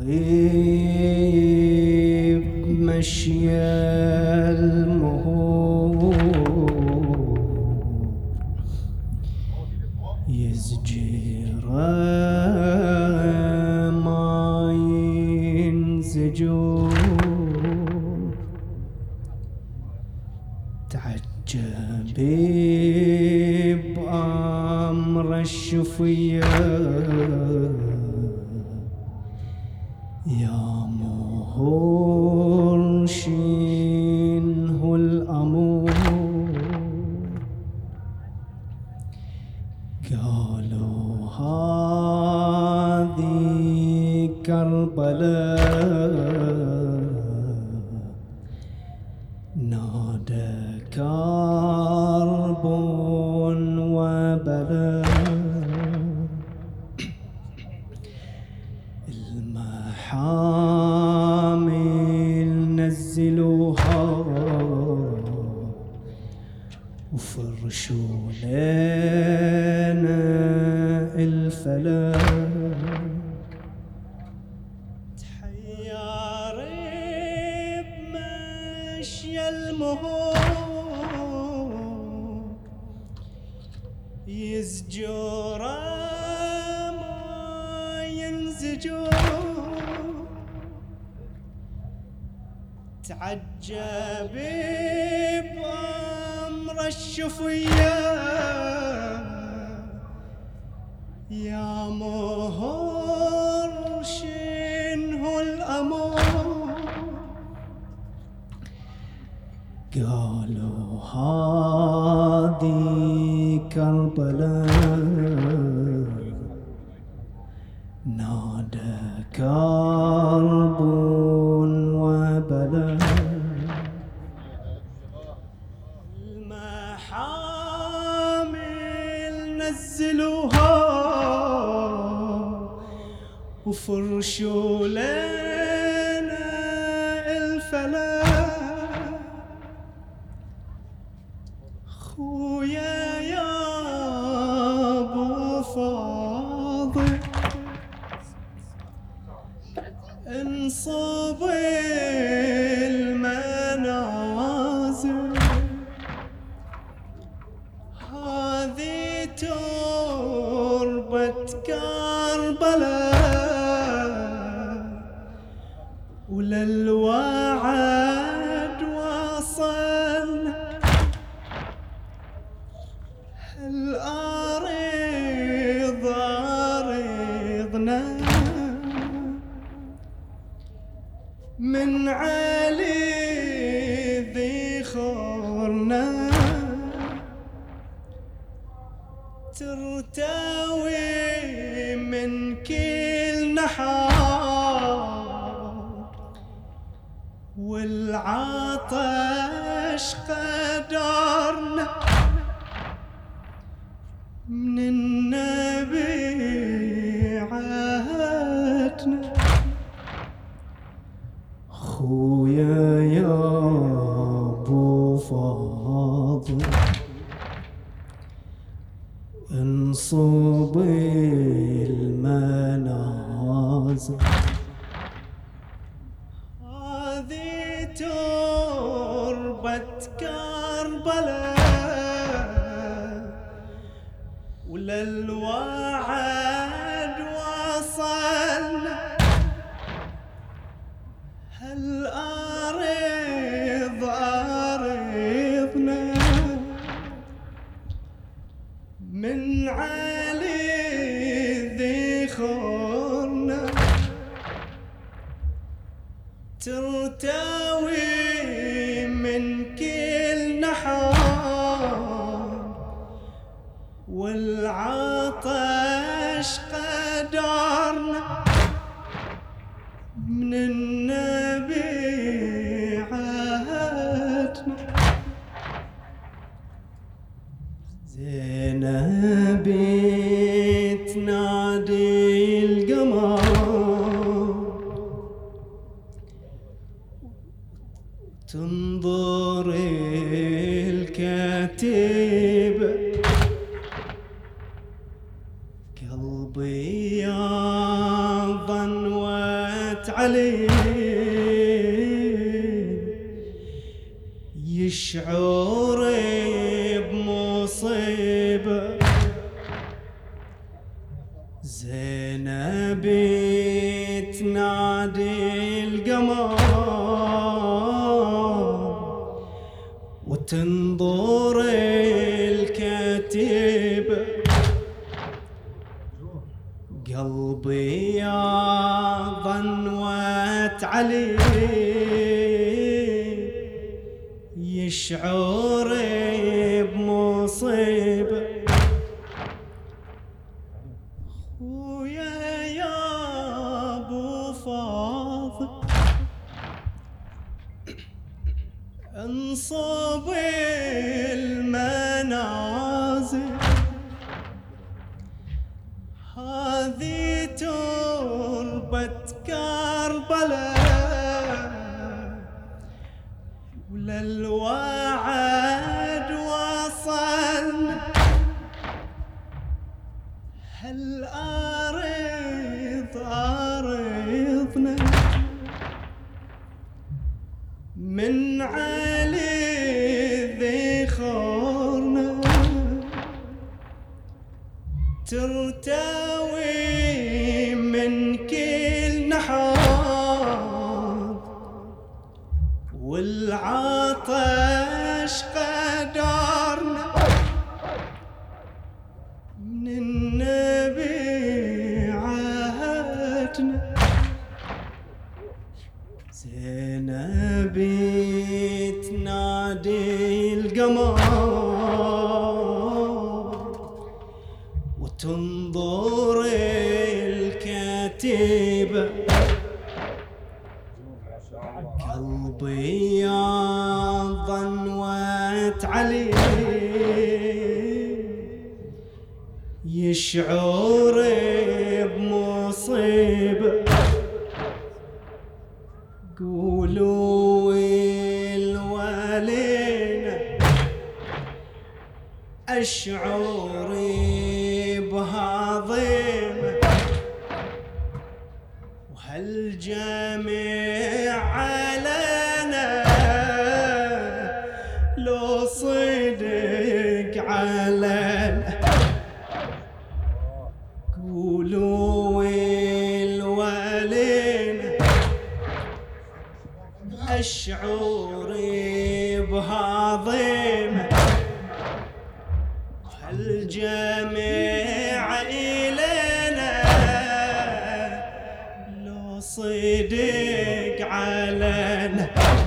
غيب مشي المهور يزجر ما ينزجور تعجبي بأمر الشفية يا مهور شنه الأمور قالوا هذه كربلاء نادى كرب وبلاء المحامل نزلوها وفرشوا لنا الفلاك تحير بمشي المهور يزجر ما ينزجور تعجب بأمر الشفية يا مهور شنه الأمور قالوا هذه كربلاء نادى كرب وبلاء المحامل نزلوها وفرشوا لنا الفلاك خويا يا ابو فاضل انصب المنازل هذه تربة كربلاء وللوعد وصل الأرض أرضنا من علي ذي خورنا ترتوي من كل نحار والعطش قدرنا من النبي عهدنا خويا يا ابو فاضل انصب المنازل هذه تربة كربلاء وللوعد وصلنا هالأرض أرضنا من علي ذي خورنا ترتوي من كل نحار والعطش قدرنا من النبي عهدنا زينب تنادي القمر تنظر الكتيبة قلبي يظن عليه يشعر بمصيبة زينب تنادي القمر وتنظر الكتيبة قلبي يا ظنوت عليه يشعر بمصيبة خويا يا ابو فاضل انصب المنازل هذه تربة كربلاء وللوعد وصلنا هل أرضنا من علي ذخرنا ترتوي من كل نحار والعطش قدرنا من النبي عهدنا زينب تنادي القمر وتنظر الكتيبة قلبي يا ظنوت عليه يشعر بمصيبة قولوا الولينا أشعر بهضيمة وهالجميع علينا لو صدق علينا قولوا الولينا أشعر بهضيمة الجميع إلينا لو صدق علينا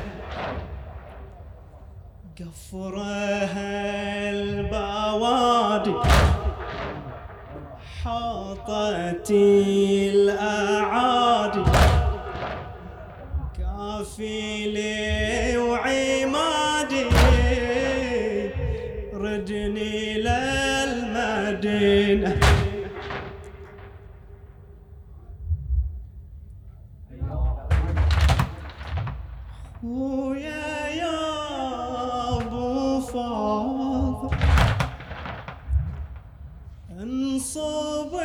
قفرها البوادي حاطت الأعادي كافلي وعمادي ردني للمدينة خويا يا ابو فاضل انصب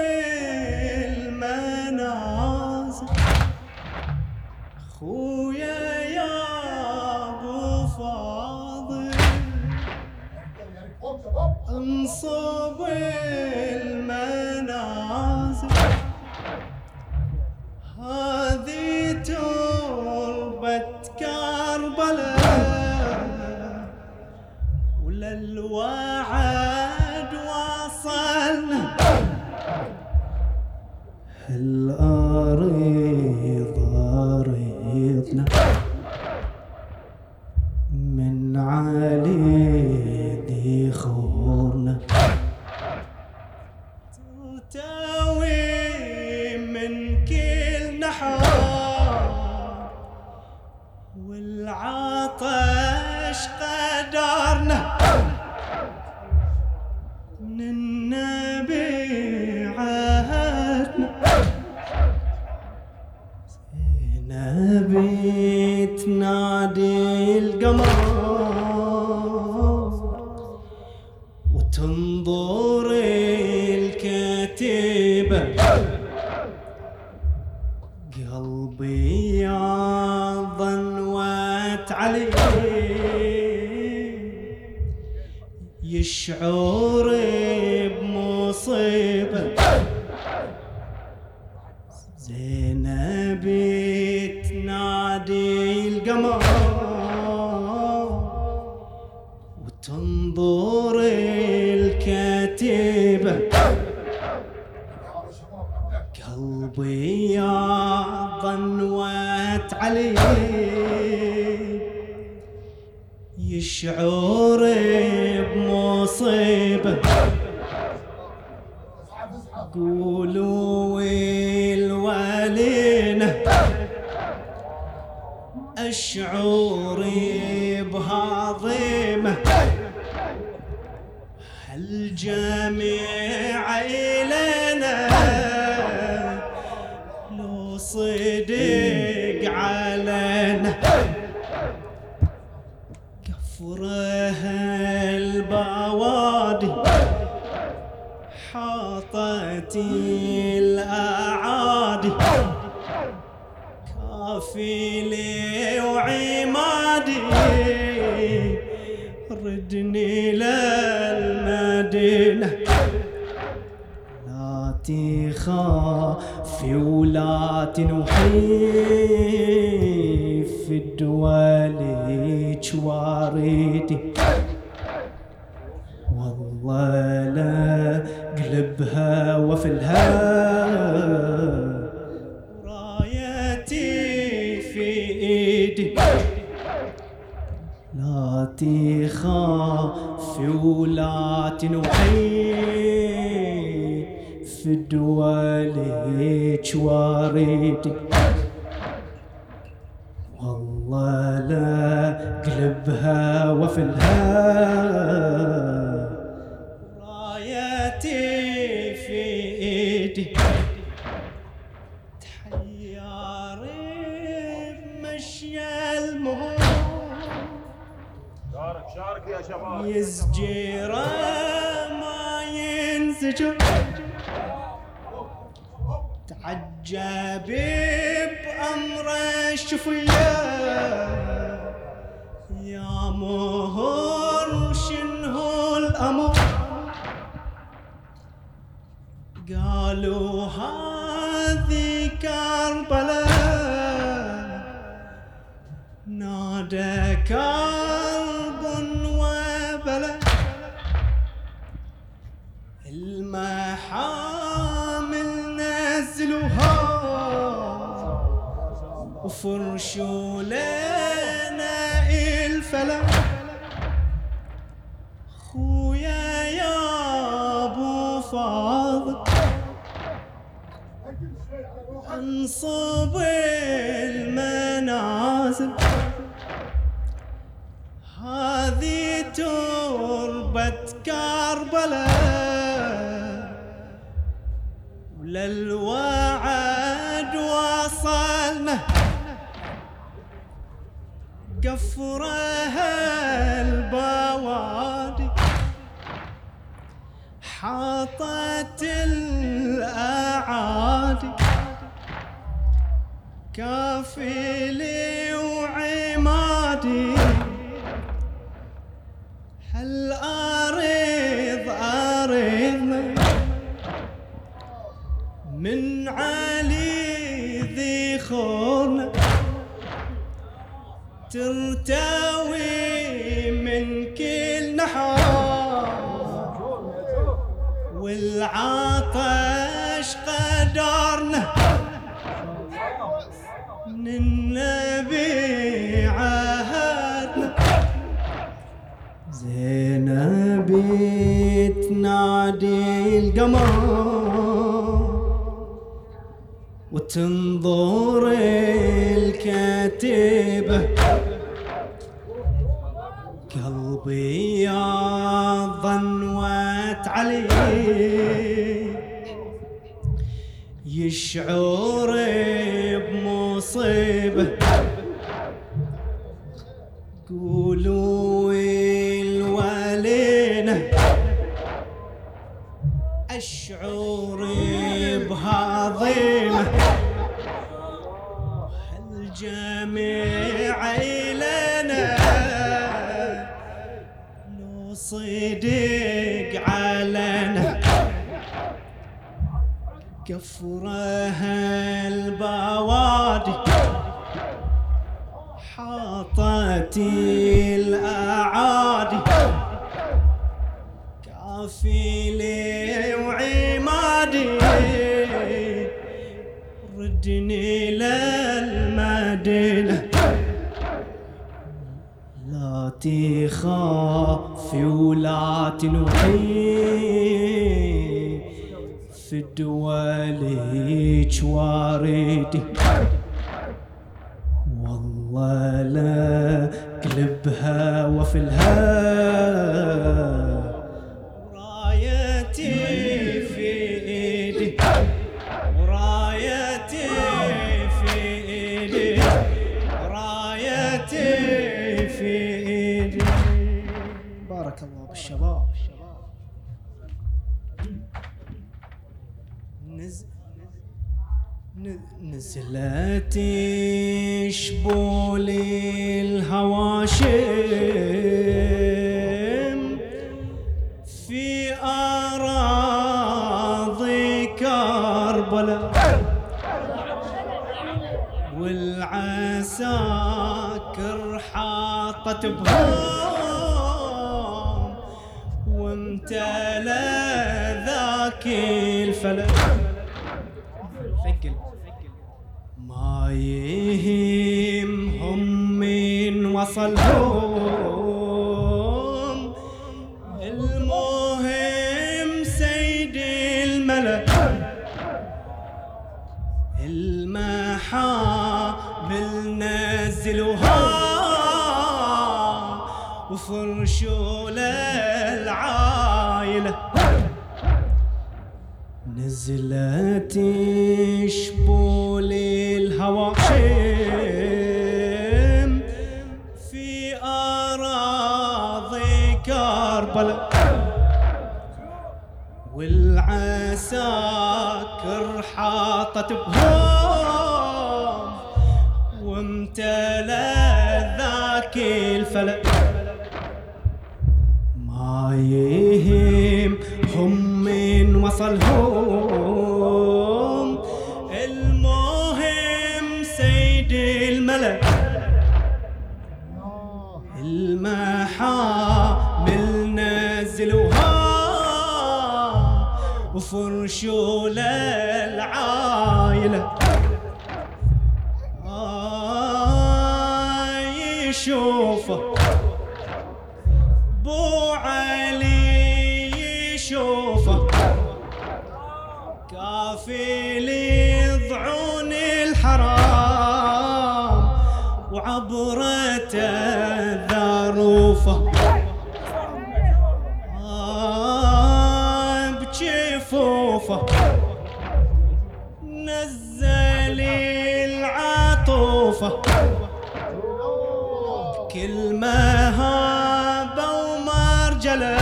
المنازل خويا يا ابو فاضل انصب المنازل هذه تربة كربلاء وللوعد وصلنا الأرض أرضنا من علي ذخورنا ترتوي من كل نحار والعطش قدرنا من النبي عهدنا زينب تنادي القمر وتنظر الكتيبة قلبي يا ظنوت علي يشعر بمصيبة زينب تنادي القمر وتنظر الكتيبة قلبي يا ظنوت علي يشعر بمصيبة قولوا الولينة أشعر بهضيمة هالجميع إلينا لو صدق علينا كفرها البوادي حاطت الأعادي كافلي وعمادي ردني للمدينة لا تخافي ولا تنوحي في الدول جواريدي والله لا قلبها وفلها رايتي في ايدي لا تخافي ولا تنوحي في الدول جواريدي والله لا قلبها وفلها رايتي في ايدي تحياري بمشي المهور شارك يا شباب يزجيره ما ينزجر تعجب بأمر الشفية يا مهر شنو الأمر قالوا هذه كربلاء نادى كرب وبلا المحامل نزلوها وفرشوا لنا الفلا خويا يا ابو فاضل انصب المنازل هذه تربة كربلاء وللوعد وصلنا قفرها البوادي حاطت الأعادي كافلي وعمادي هل أريضنا من علي ذي خورنا ترتوي من كل نحار والعطش قدرنا من النبي عهدنا زينب تنادي القمر وتنظر الكتيبة قلبي يا ظنوت علي يشعر بمصيبة قولوا الولينة أشعر بهضيمة جميع لنا لو صدق علنا كفرها البوادي حاطت الأعادي كافلي وعمادي ردني للمدينة لا تخافي ولا تنوحي في الدول واردي والله لا قلبها وفلها رايتي في ايدي رايتي في ايدي رايتي في ايدي. بارك الله بالشباب. نزلت شبول الهواشم في أراضي كربلاء والعساكر حاطت بهم وامتلأ ذاك الفلك ما يهمهم من وصلهم المهم سيد الملك المحامل نزلوها وفرشوا للعائلة نزلت شبول الهواشم في أراضي كربلاء والعساكر حاطت بهم وامتلأ ذاك الفلك ما يهمهم من وصلهم المهم سيد الملك المحامل نزلوها وفرشوا للعائلة يشوفه بو علي يشوفه كافل يضعون الحرام وعبرته ذروفه بجفوفه نزل العطوفه كل مهابه ومرجله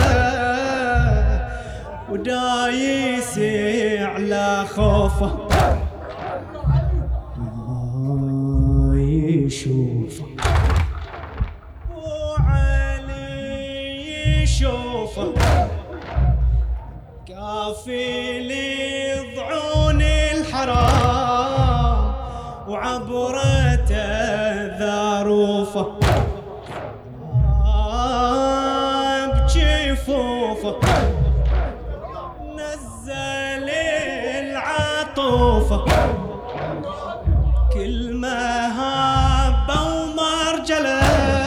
ودايس على خوفه يشوفه وعلي يشوفه كافل يضعون الحرام وعبرته ذروفه بجفوفه نزل العطوفه كل مهابه ومرجله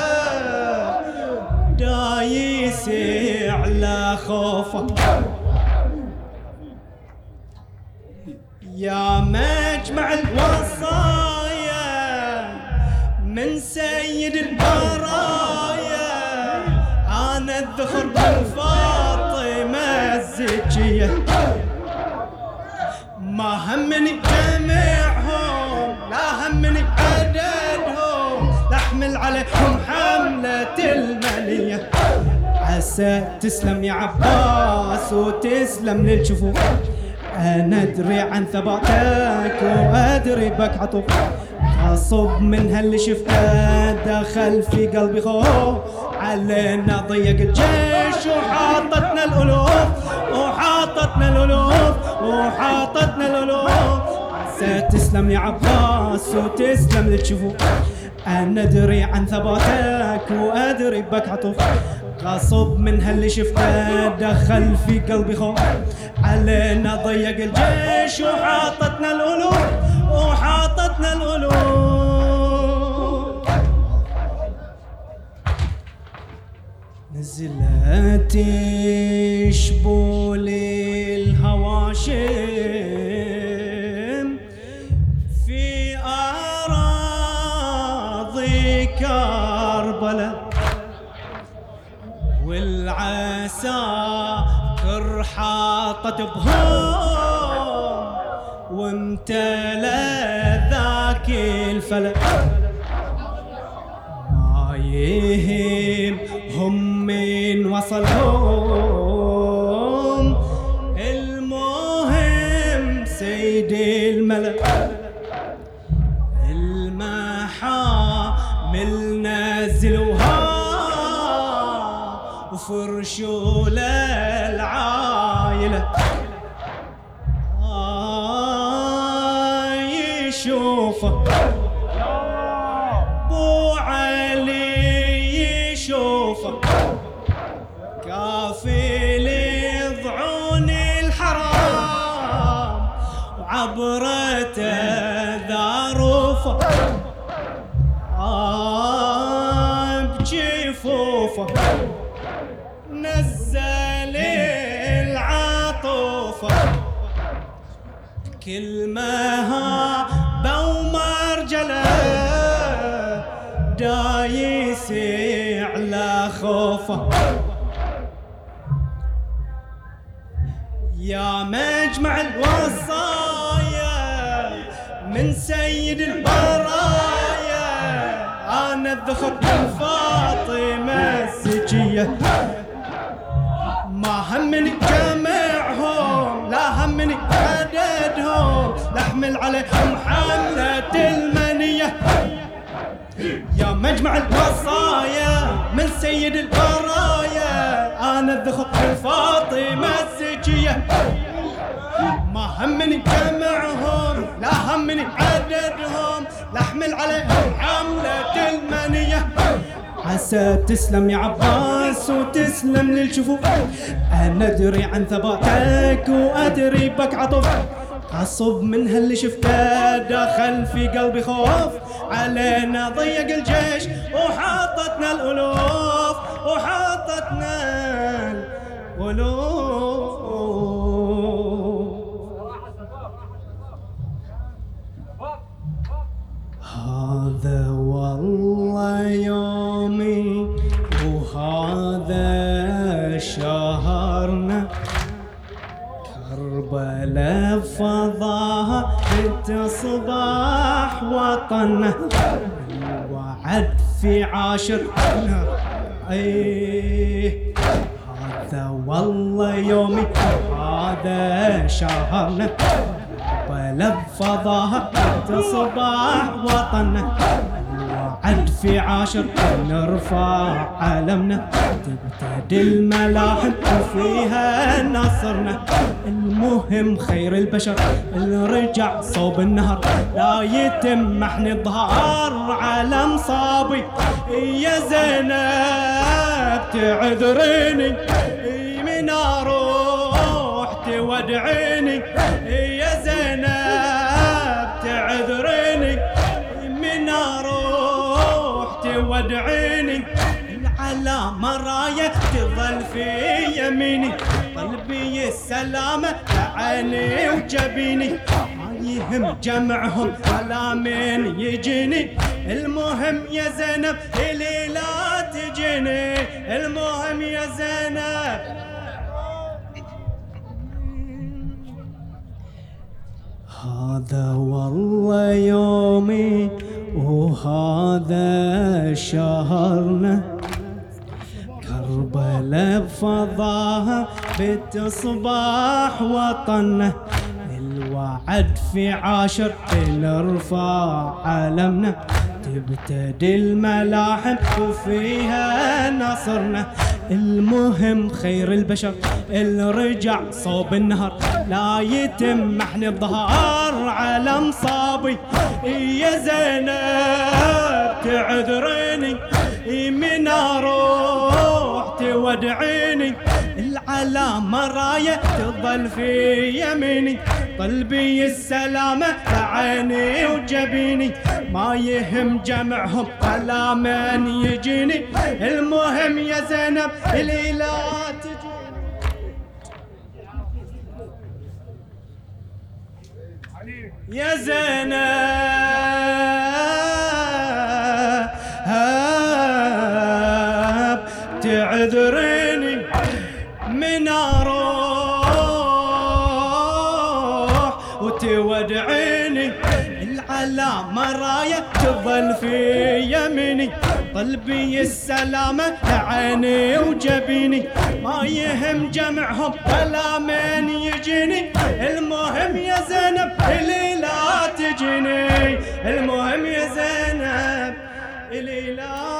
دايس على خوفه يا مجمع الوصايا من سيد البرايا انا الذخر من فاطمه الزكيه ما همني جميعهم لا همني عددهم لاحمل عليهم حمله المنيه عسى تسلم يا عباس وتسلم للجفوف أنا أدري عن ثباتك وأدري بك عطوف، أصب من هاللي شفته دخل في قلبي خوف، علينا ضيق الجيش وحاطتنا الألوف، وحاطتنا الألوف، وحاطتنا الألوف. تسلم يا عباس وتسلم للشفوف، أنا أدري عن ثباتك وأدري بك عطوف، غصب من هاللي شفته دخل في قلبي خوف، علينا ضيق الجيش وحاطتنا الألوف، وحاطتنا الألوف. نزلت شبول الهواشم في أراضي كربلاء، والعساكر حاطت بهم وامتلأ ذاك الفلك، ما يهم هم من وصلهم، المهم سيد الملك المحامل نزلوها وفرشوا للعايلة، يشوفه بو علي يشوفه كافل يضعون الحرام وعبرته ذاروفه بجفوفه نزل العاطفة، كلمها بومرجله دايس على خوفه. يا مجمع الوصايا من سيد البرايا، أنا الذخر من فاطمة الزكية، ما همني جمعهم لا همني عددهم، لأحمل عليهم حملة المنية. يا مجمع الوصايا من سيد البرايا، أنا الذخر من فاطمة الزكية، ما همني جمعهم لا همني عددهم، لأحمل عليهم حملة المنية. عسى تسلم يا عباس وتسلم للشفوف، أنا أدري عن ثباتك وأدري بك عطوف، أصب من هاللي شفته دخل في قلبي خوف، علينا ضيق الجيش وحاطتنا الألوف، وحاطتنا الألوف. هذا والله يومي وهذا شهرنا، كربلاء فضاها تصبح وطننا، الوعد في عاشرنا. هذا والله يومي وهذا شهرنا، كربلاء فضاها تصبح وطننا، الوعد في عاشر نرفع علمنا، تبتدي الملاحم وفيها نصرنا، المهم خير البشر اللي رجع صوب النهر، لا يتم محن الظهر على مصابي. يا زينب تعذريني من اروح تودعيني، يا زينب تعذريني من اروح تودعيني، على مرايا تظل في يميني، قلبي السلامة لعيني وجبيني، ما يهم جمعهم على من يجيني، المهم يا زينب إلي لا تجيني، المهم يا زينب. هذا والله يومي وهذا شهرنا، كربلاء بفضاها بتصبح وطننا، بعد في عاشر نرفع علمنا، تبتدي الملاحم وفيها نصرنا. المهم خير البشر اللي رجع صوب النهر، لا يتم احنا بظهر على مصابي. يا زينب تعذريني من اروح تودعيني، العلامة راية تظل في يميني، قلبي السلامة لعيني وجبيني، ما يهم جمعهم ولا من يجيني. المهم يا زينب اللي لا تجيني. يا زينب تعذريني من اروح وتودعيني، العلامة راية تظل في يميني، قلبي السلامة لعيني وجبيني، ما يهم جمعهم ولا من يجيني. المهم يا زينب اللي لا تجيني، المهم يا زينب اللي لا